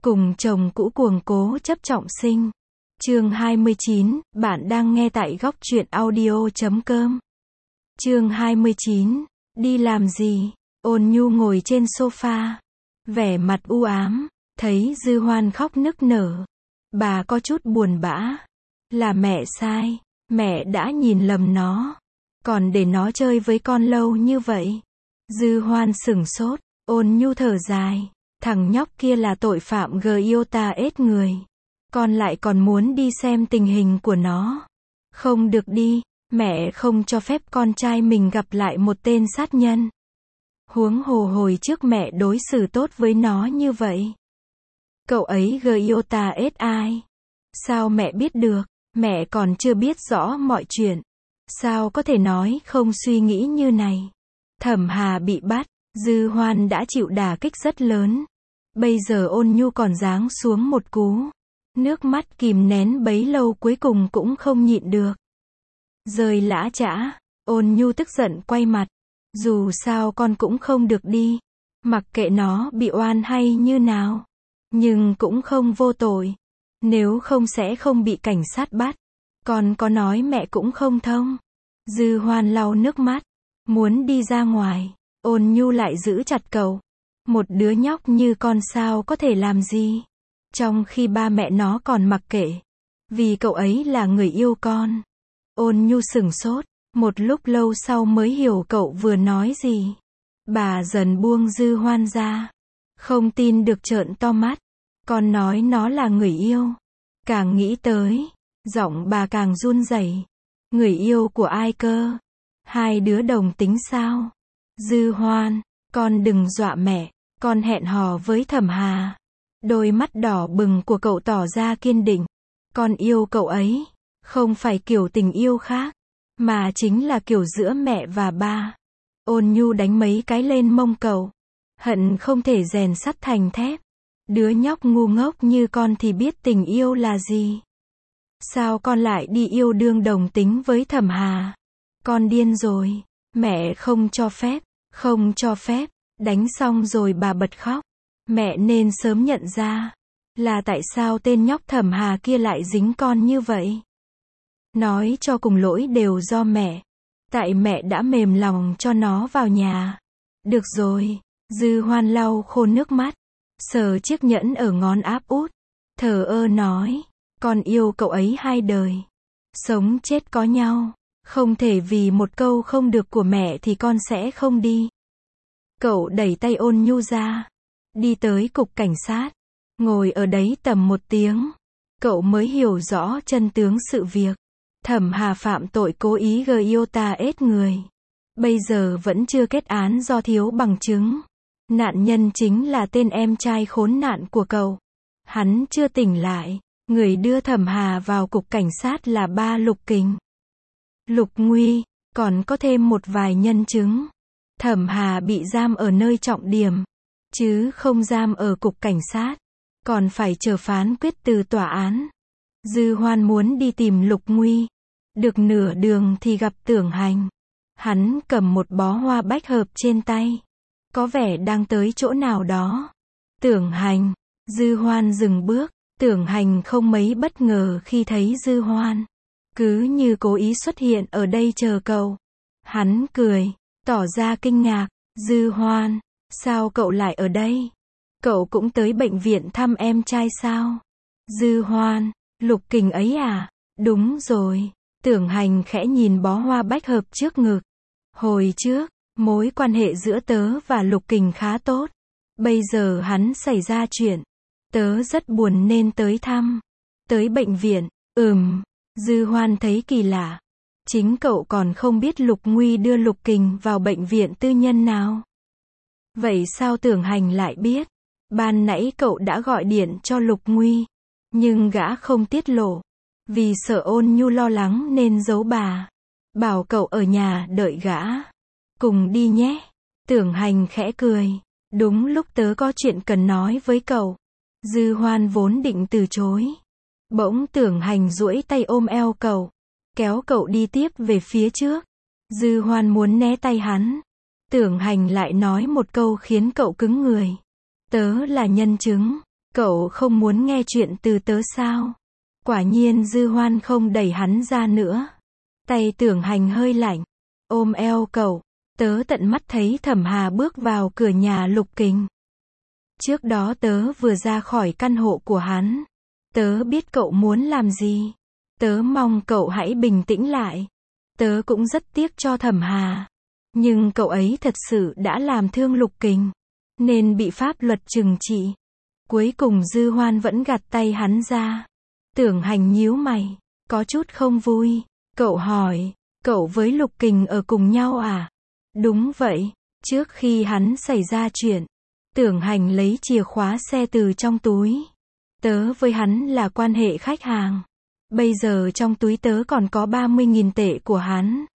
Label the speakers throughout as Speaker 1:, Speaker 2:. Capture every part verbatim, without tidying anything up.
Speaker 1: Cùng chồng cũ cuồng cố chấp trọng sinh. Chương hai mươi chín, bạn đang nghe tại góc truyện audio chấm com. Chương hai mươi chín, đi làm gì? Ôn Nhu ngồi trên sofa, vẻ mặt u ám, thấy Dư Hoan khóc nức nở. Bà có chút buồn bã. Là mẹ sai, mẹ đã nhìn lầm nó, còn để nó chơi với con lâu như vậy. Dư Hoan sửng sốt, Ôn Nhu thở dài. Thằng nhóc kia là tội phạm gờ yêu ta ết người. Con lại còn muốn đi xem tình hình của nó. Không được đi, mẹ không cho phép con trai mình gặp lại một tên sát nhân. Huống hồ hồi trước mẹ đối xử tốt với nó như vậy. Cậu ấy gờ yêu ta ết ai? Sao mẹ biết được? Mẹ còn chưa biết rõ mọi chuyện. Sao có thể nói không suy nghĩ như này? Thẩm Hà bị bắt, Dư Hoan đã chịu đả kích rất lớn. Bây giờ Ôn Nhu còn giáng xuống một cú. Nước mắt kìm nén bấy lâu cuối cùng cũng không nhịn được. Rơi lã chã, Ôn Nhu tức giận quay mặt. Dù sao con cũng không được đi. Mặc kệ nó bị oan hay như nào. Nhưng cũng không vô tội. Nếu không sẽ không bị cảnh sát bắt. Con có nói mẹ cũng không thông. Dư Hoan lau nước mắt. Muốn đi ra ngoài. Ôn Nhu lại giữ chặt cậu. Một đứa nhóc như con sao có thể làm gì? Trong khi ba mẹ nó còn mặc kệ. Vì cậu ấy là người yêu con. Ôn Nhu sửng sốt. Một lúc lâu sau mới hiểu cậu vừa nói gì. Bà dần buông Dư Hoan ra. Không tin được trợn to mắt. Con nói nó là người yêu. Càng nghĩ tới, giọng bà càng run rẩy. Người yêu của ai cơ? Hai đứa đồng tính sao? Dư Hoan, con đừng dọa mẹ. Con hẹn hò với Thẩm Hà. Đôi mắt đỏ bừng của cậu tỏ ra kiên định. Con yêu cậu ấy. Không phải kiểu tình yêu khác. Mà chính là kiểu giữa mẹ và ba. Ôn Nhu đánh mấy cái lên mông cậu. Hận không thể rèn sắt thành thép. Đứa nhóc ngu ngốc như con thì biết tình yêu là gì. Sao con lại đi yêu đương đồng tính với Thẩm Hà? Con điên rồi. Mẹ không cho phép. Không cho phép. Đánh xong rồi bà bật khóc. Mẹ nên sớm nhận ra. Là tại sao tên nhóc Thẩm Hà kia lại dính con như vậy. Nói cho cùng lỗi đều do mẹ. Tại mẹ đã mềm lòng cho nó vào nhà. Được rồi. Dư Hoan lau khô nước mắt. Sờ chiếc nhẫn ở ngón áp út. Thờ ơ nói. Con yêu cậu ấy hai đời. Sống chết có nhau. Không thể vì một câu không được của mẹ thì con sẽ không đi. Cậu đẩy tay Ôn Nhu ra. Đi tới cục cảnh sát. Ngồi ở đấy tầm một tiếng. Cậu mới hiểu rõ chân tướng sự việc. Thẩm Hà phạm tội cố ý gờ yêu ta ết người. Bây giờ vẫn chưa kết án do thiếu bằng chứng. Nạn nhân chính là tên em trai khốn nạn của cậu. Hắn chưa tỉnh lại. Người đưa Thẩm Hà vào cục cảnh sát là ba Lục Kình. Lục Nguy, còn có thêm một vài nhân chứng. Thẩm Hà bị giam ở nơi trọng điểm, chứ không giam ở cục cảnh sát. Còn phải chờ phán quyết từ tòa án. Dư Hoan muốn đi tìm Lục Nguy. Được nửa đường thì gặp Tưởng Hành. Hắn cầm một bó hoa bách hợp trên tay. Có vẻ đang tới chỗ nào đó. Tưởng Hành. Dư Hoan dừng bước. Tưởng Hành không mấy bất ngờ khi thấy Dư Hoan. Cứ như cố ý xuất hiện ở đây chờ cậu. Hắn cười, tỏ ra kinh ngạc. Dư Hoan, sao cậu lại ở đây? Cậu cũng tới bệnh viện thăm em trai sao? Dư Hoan, Lục Kình ấy à? Đúng rồi. Tưởng Hành khẽ nhìn bó hoa bách hợp trước ngực. Hồi trước, mối quan hệ giữa tớ và Lục Kình khá tốt. Bây giờ hắn xảy ra chuyện. Tớ rất buồn nên tới thăm. Tới bệnh viện, ừm. Dư Hoan thấy kỳ lạ. Chính cậu còn không biết Lục Nguy đưa Lục Kình vào bệnh viện tư nhân nào. Vậy sao Tưởng Hành lại biết? Ban nãy cậu đã gọi điện cho Lục Nguy. Nhưng gã không tiết lộ. Vì sợ Ôn Nhu lo lắng nên giấu bà. Bảo cậu ở nhà đợi gã. Cùng đi nhé. Tưởng Hành khẽ cười. Đúng lúc tớ có chuyện cần nói với cậu. Dư Hoan vốn định từ chối. Bỗng Tưởng Hành duỗi tay ôm eo cậu. Kéo cậu đi tiếp về phía trước. Dư Hoan muốn né tay hắn. Tưởng Hành lại nói một câu khiến cậu cứng người. Tớ là nhân chứng. Cậu không muốn nghe chuyện từ tớ sao? Quả nhiên Dư Hoan không đẩy hắn ra nữa. Tay Tưởng Hành hơi lạnh, ôm eo cậu. Tớ tận mắt thấy Thẩm Hà bước vào cửa nhà Lục Kình. Trước đó tớ vừa ra khỏi căn hộ của hắn. Tớ biết cậu muốn làm gì. Tớ mong cậu hãy bình tĩnh lại. Tớ cũng rất tiếc cho Thẩm Hà. Nhưng cậu ấy thật sự đã làm thương Lục Kình, nên bị pháp luật trừng trị. Cuối cùng Dư Hoan vẫn gạt tay hắn ra. Tưởng Hành nhíu mày, có chút không vui. Cậu hỏi, cậu với Lục Kình ở cùng nhau à? Đúng vậy, trước khi hắn xảy ra chuyện. Tưởng Hành lấy chìa khóa xe từ trong túi. Tớ với hắn là quan hệ khách hàng. Bây giờ trong túi tớ còn có ba mươi nghìn tệ của hắn.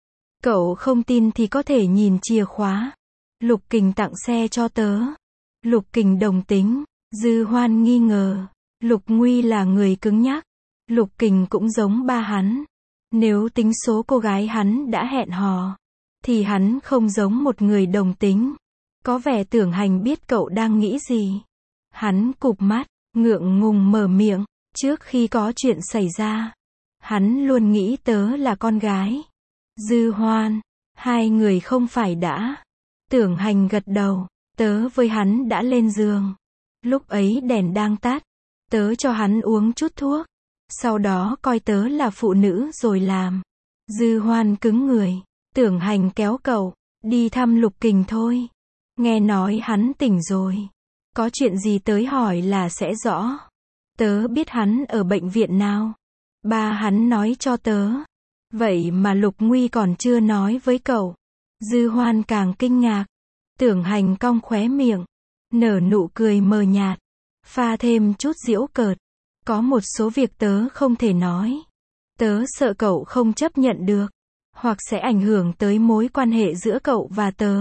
Speaker 1: Cậu không tin thì có thể nhìn chìa khóa. Lục Kình tặng xe cho tớ. Lục Kình đồng tính. Dư Hoan nghi ngờ. Lục Nguy là người cứng nhắc. Lục Kình cũng giống ba hắn. Nếu tính số cô gái hắn đã hẹn hò, thì hắn không giống một người đồng tính. Có vẻ Tưởng Hành biết cậu đang nghĩ gì. Hắn cụp mắt, ngượng ngùng mở miệng. Trước khi có chuyện xảy ra, hắn luôn nghĩ tớ là con gái. Dư Hoan, hai người không phải đã. Tưởng Hành gật đầu. Tớ với hắn đã lên giường. Lúc ấy đèn đang tắt. Tớ cho hắn uống chút thuốc. Sau đó coi tớ là phụ nữ rồi làm. Dư Hoan cứng người. Tưởng Hành kéo cậu. Đi thăm Lục Kình thôi. Nghe nói hắn tỉnh rồi. Có chuyện gì tới hỏi là sẽ rõ. Tớ biết hắn ở bệnh viện nào. Ba hắn nói cho tớ. Vậy mà Lục Nguy còn chưa nói với cậu. Dư Hoan càng kinh ngạc. Tưởng Hành cong khóe miệng. Nở nụ cười mờ nhạt. Pha thêm chút giễu cợt. Có một số việc tớ không thể nói. Tớ sợ cậu không chấp nhận được. Hoặc sẽ ảnh hưởng tới mối quan hệ giữa cậu và tớ.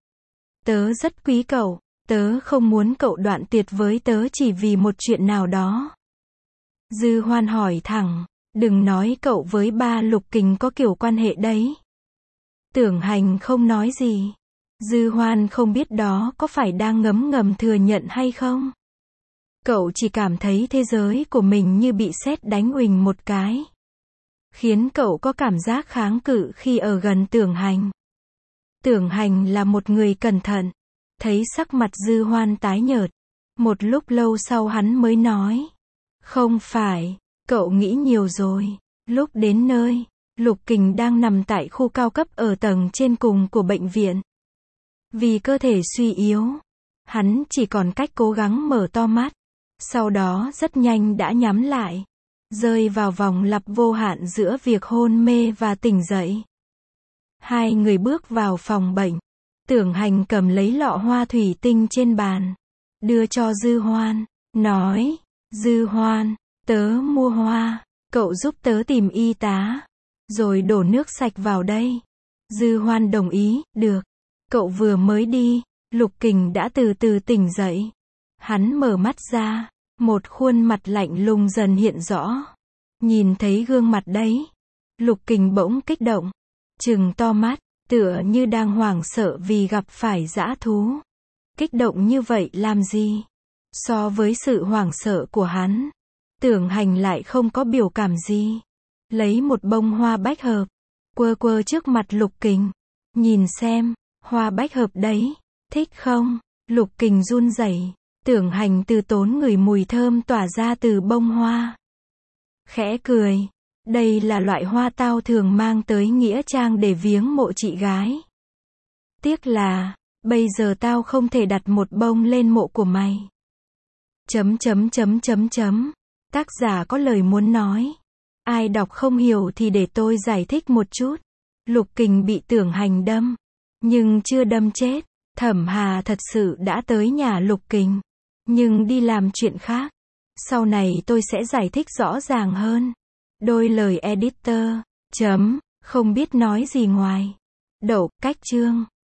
Speaker 1: Tớ rất quý cậu. Tớ không muốn cậu đoạn tuyệt với tớ chỉ vì một chuyện nào đó. Dư Hoan hỏi thẳng. Đừng nói cậu với ba Lục Kình có kiểu quan hệ đấy. Tưởng Hành không nói gì. Dư Hoan không biết đó có phải đang ngấm ngầm thừa nhận hay không. Cậu chỉ cảm thấy thế giới của mình như bị sét đánh uỳnh một cái. Khiến cậu có cảm giác kháng cự khi ở gần Tưởng Hành. Tưởng Hành là một người cẩn thận. Thấy sắc mặt Dư Hoan tái nhợt. Một lúc lâu sau hắn mới nói. Không phải, cậu nghĩ nhiều rồi. Lúc đến nơi, Lục Kình đang nằm tại khu cao cấp ở tầng trên cùng của bệnh viện. Vì cơ thể suy yếu, hắn chỉ còn cách cố gắng mở to mắt. Sau đó rất nhanh đã nhắm lại. Rơi vào vòng lặp vô hạn giữa việc hôn mê và tỉnh dậy. Hai người bước vào phòng bệnh. Tưởng Hành cầm lấy lọ hoa thủy tinh trên bàn. Đưa cho Dư Hoan. Nói, Dư Hoan, tớ mua hoa. Cậu giúp tớ tìm y tá. Rồi đổ nước sạch vào đây. Dư Hoan đồng ý, được. Cậu vừa mới đi, Lục Kình đã từ từ tỉnh dậy. Hắn mở mắt ra, một khuôn mặt lạnh lùng dần hiện rõ. Nhìn thấy gương mặt đấy, Lục Kình bỗng kích động, trừng to mắt, tựa như đang hoảng sợ vì gặp phải dã thú. Kích động như vậy làm gì? So với sự hoảng sợ của hắn, Tưởng Hành lại không có biểu cảm gì. Lấy một bông hoa bách hợp, quơ quơ trước mặt Lục Kình. Nhìn xem, hoa bách hợp đấy, thích không? Lục Kình run rẩy. Tưởng Hành từ tốn ngửi mùi thơm tỏa ra từ bông hoa. Khẽ cười. Đây là loại hoa tao thường mang tới nghĩa trang để viếng mộ chị gái. Tiếc là, bây giờ tao không thể đặt một bông lên mộ của mày. Chấm chấm chấm chấm chấm. Tác giả có lời muốn nói. Ai đọc không hiểu thì để tôi giải thích một chút. Lục Kình bị Tưởng Hành đâm. Nhưng chưa đâm chết. Thẩm Hà thật sự đã tới nhà Lục Kình. Nhưng đi làm chuyện khác. Sau này tôi sẽ giải thích rõ ràng hơn. Đôi lời editor. Chấm. Không biết nói gì ngoài. Đậu. Cách chương.